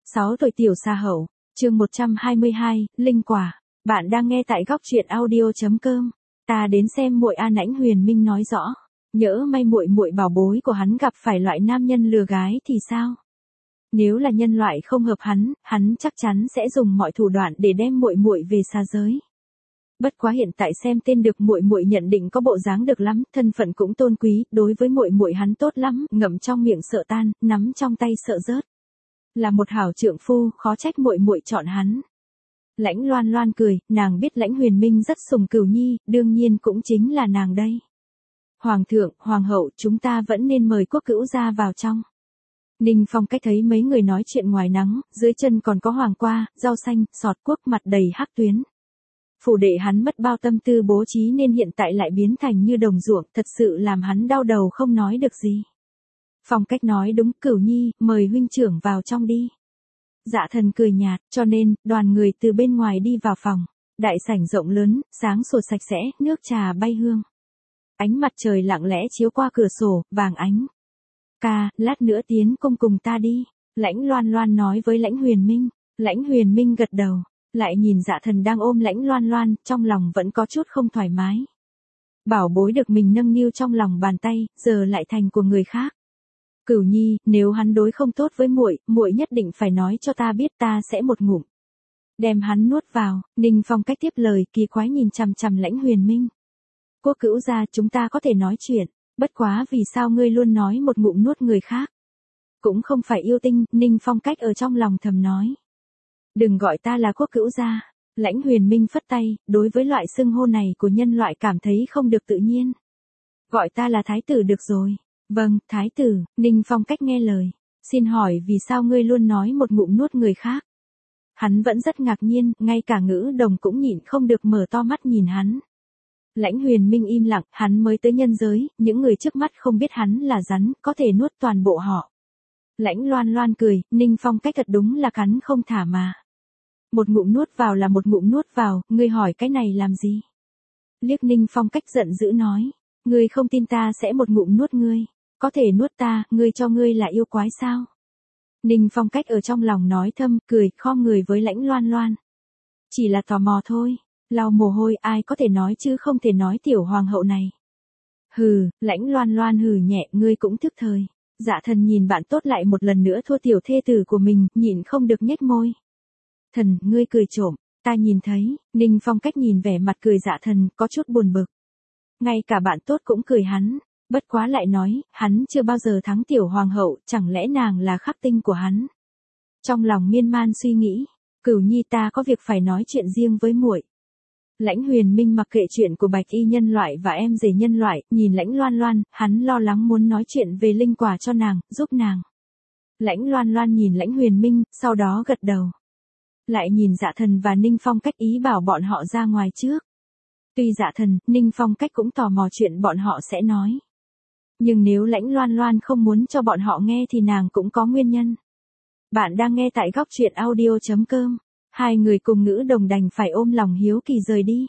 6 tuổi tiểu sa hậu, chương 122, Linh quả. Bạn đang nghe tại góc truyện audio.com. Ta đến xem muội a. Lãnh Huyền Minh nói rõ. Nhỡ may muội muội bảo bối của hắn gặp phải loại nam nhân lừa gái thì sao? Nếu là nhân loại không hợp hắn chắc chắn sẽ dùng mọi thủ đoạn để đem muội muội về xa giới. Bất quá hiện tại xem tên được muội muội nhận định có bộ dáng được lắm, thân phận cũng tôn quý, đối với muội muội hắn tốt lắm, ngậm trong miệng sợ tan, nắm trong tay sợ rớt. Là một hảo trượng phu, khó trách muội muội chọn hắn. Lãnh Loan Loan cười, nàng biết Lãnh Huyền Minh rất sùng Cửu Nhi, đương nhiên cũng chính là nàng đây. Hoàng thượng, hoàng hậu, chúng ta vẫn nên mời Quốc Cữu gia vào trong. Ninh Phong Cách thấy mấy người nói chuyện ngoài nắng, dưới chân còn có hoàng qua, rau xanh, sọt quốc mặt đầy hắc tuyến. Phủ đệ hắn mất bao tâm tư bố trí nên hiện tại lại biến thành như đồng ruộng, thật sự làm hắn đau đầu không nói được gì. Phong Cách nói đúng, Cửu Nhi, mời huynh trưởng vào trong đi. Dạ Thần cười nhạt, cho nên, đoàn người từ bên ngoài đi vào phòng. Đại sảnh rộng lớn, sáng sủa sạch sẽ, nước trà bay hương. Ánh mặt trời lặng lẽ chiếu qua cửa sổ, vàng ánh. Ca, lát nữa tiến cung cùng ta đi. Lãnh Loan Loan nói với Lãnh Huyền Minh. Lãnh Huyền Minh gật đầu. Lại nhìn Dạ Thần đang ôm Lãnh Loan Loan, trong lòng vẫn có chút không thoải mái. Bảo bối được mình nâng niu trong lòng bàn tay, giờ lại thành của người khác. Cửu Nhi, nếu hắn đối không tốt với muội, muội nhất định phải nói cho ta biết, ta sẽ một ngụm đem hắn nuốt vào. Ninh Phong Cách tiếp lời, kỳ quái nhìn chằm chằm Lãnh Huyền Minh. Quốc Cữu gia, chúng ta có thể nói chuyện, bất quá vì sao ngươi luôn nói một ngụm nuốt người khác? Cũng không phải yêu tinh, Ninh Phong Cách ở trong lòng thầm nói. Đừng gọi ta là Quốc Cữu gia. Lãnh Huyền Minh phất tay, đối với loại xưng hô này của nhân loại cảm thấy không được tự nhiên. Gọi ta là thái tử được rồi. Vâng, thái tử. Ninh Phong Cách nghe lời. Xin hỏi vì sao ngươi luôn nói một ngụm nuốt người khác? Hắn vẫn rất ngạc nhiên, ngay cả Ngữ Đồng cũng nhịn không được mở to mắt nhìn hắn. Lãnh Huyền Minh im lặng, hắn mới tới nhân giới, những người trước mắt không biết hắn là rắn, có thể nuốt toàn bộ họ. Lãnh Loan Loan cười, Ninh Phong Cách thật đúng là cắn không thả mà. Một ngụm nuốt vào là một ngụm nuốt vào, ngươi hỏi cái này làm gì? Liếc Ninh Phong Cách giận dữ nói, ngươi không tin ta sẽ một ngụm nuốt ngươi, có thể nuốt ta, ngươi cho ngươi là yêu quái sao? Ninh Phong Cách ở trong lòng nói thầm, cười, khom người với Lãnh Loan Loan. Chỉ là tò mò thôi, lau mồ hôi, ai có thể nói chứ không thể nói tiểu hoàng hậu này. Hừ, Lãnh Loan Loan hừ nhẹ, ngươi cũng thức thời. Dạ Thần nhìn bạn tốt lại một lần nữa thua tiểu thê tử của mình, nhịn không được nhếch môi. Thần, ngươi cười trộm, ta nhìn thấy. Ninh Phong Cách nhìn vẻ mặt cười Dạ Thần, có chút buồn bực. Ngay cả bạn tốt cũng cười hắn, bất quá lại nói, hắn chưa bao giờ thắng tiểu hoàng hậu, chẳng lẽ nàng là khắc tinh của hắn? Trong lòng miên man suy nghĩ, Cửu Nhi, ta có việc phải nói chuyện riêng với muội. Lãnh Huyền Minh mặc kệ chuyện của bạch y nhân loại và em rể nhân loại, nhìn Lãnh Loan Loan, hắn lo lắng muốn nói chuyện về linh quả cho nàng, giúp nàng. Lãnh Loan Loan nhìn Lãnh Huyền Minh, sau đó gật đầu. Lại nhìn Dạ Thần và Ninh Phong Cách, ý bảo bọn họ ra ngoài trước. Tuy Dạ Thần, Ninh Phong Cách cũng tò mò chuyện bọn họ sẽ nói. Nhưng nếu Lãnh Loan Loan không muốn cho bọn họ nghe thì nàng cũng có nguyên nhân. Bạn đang nghe tại góc truyện audio.com. Hai người cùng Ngữ Đồng đành phải ôm lòng hiếu kỳ rời đi.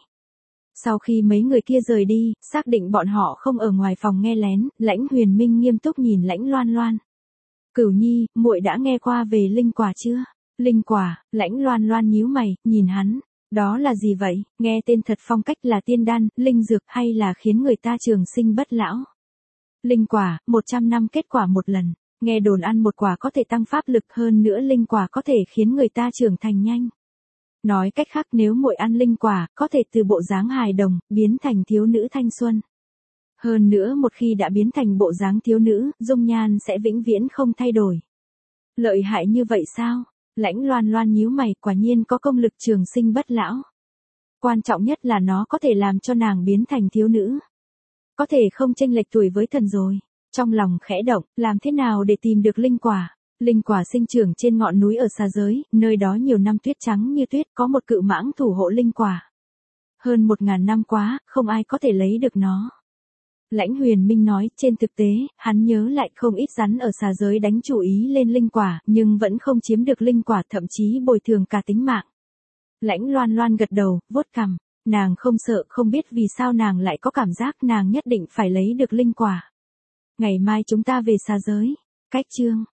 Sau khi mấy người kia rời đi, xác định bọn họ không ở ngoài phòng nghe lén, Lãnh Huyền Minh nghiêm túc nhìn Lãnh Loan Loan. Cửu Nhi, muội đã nghe qua về linh quả chưa? Linh quả? Lãnh Loan Loan nhíu mày, nhìn hắn. Đó là gì vậy? Nghe tên thật phong cách, là tiên đan, linh dược hay là khiến người ta trường sinh bất lão? Linh quả, 100 năm kết quả một lần. Nghe đồn ăn một quả có thể tăng pháp lực, hơn nữa linh quả có thể khiến người ta trưởng thành nhanh. Nói cách khác, nếu muội ăn linh quả, có thể từ bộ dáng hài đồng, biến thành thiếu nữ thanh xuân. Hơn nữa một khi đã biến thành bộ dáng thiếu nữ, dung nhan sẽ vĩnh viễn không thay đổi. Lợi hại như vậy sao? Lãnh Loan Loan nhíu mày, quả nhiên có công lực trường sinh bất lão. Quan trọng nhất là nó có thể làm cho nàng biến thành thiếu nữ. Có thể không chênh lệch tuổi với thần rồi. Trong lòng khẽ động, làm thế nào để tìm được linh quả? Linh quả sinh trưởng trên ngọn núi ở xa giới, nơi đó nhiều năm tuyết trắng như tuyết, có một cự mãng thủ hộ linh quả. Hơn 1000 năm quá, không ai có thể lấy được nó. Lãnh Huyền Minh nói, trên thực tế, hắn nhớ lại không ít rắn ở xa giới đánh chủ ý lên linh quả, nhưng vẫn không chiếm được linh quả, thậm chí bồi thường cả tính mạng. Lãnh Loan Loan gật đầu, vuốt cằm, nàng không sợ, không biết vì sao nàng lại có cảm giác nàng nhất định phải lấy được linh quả. Ngày mai chúng ta về xa giới. Cách chương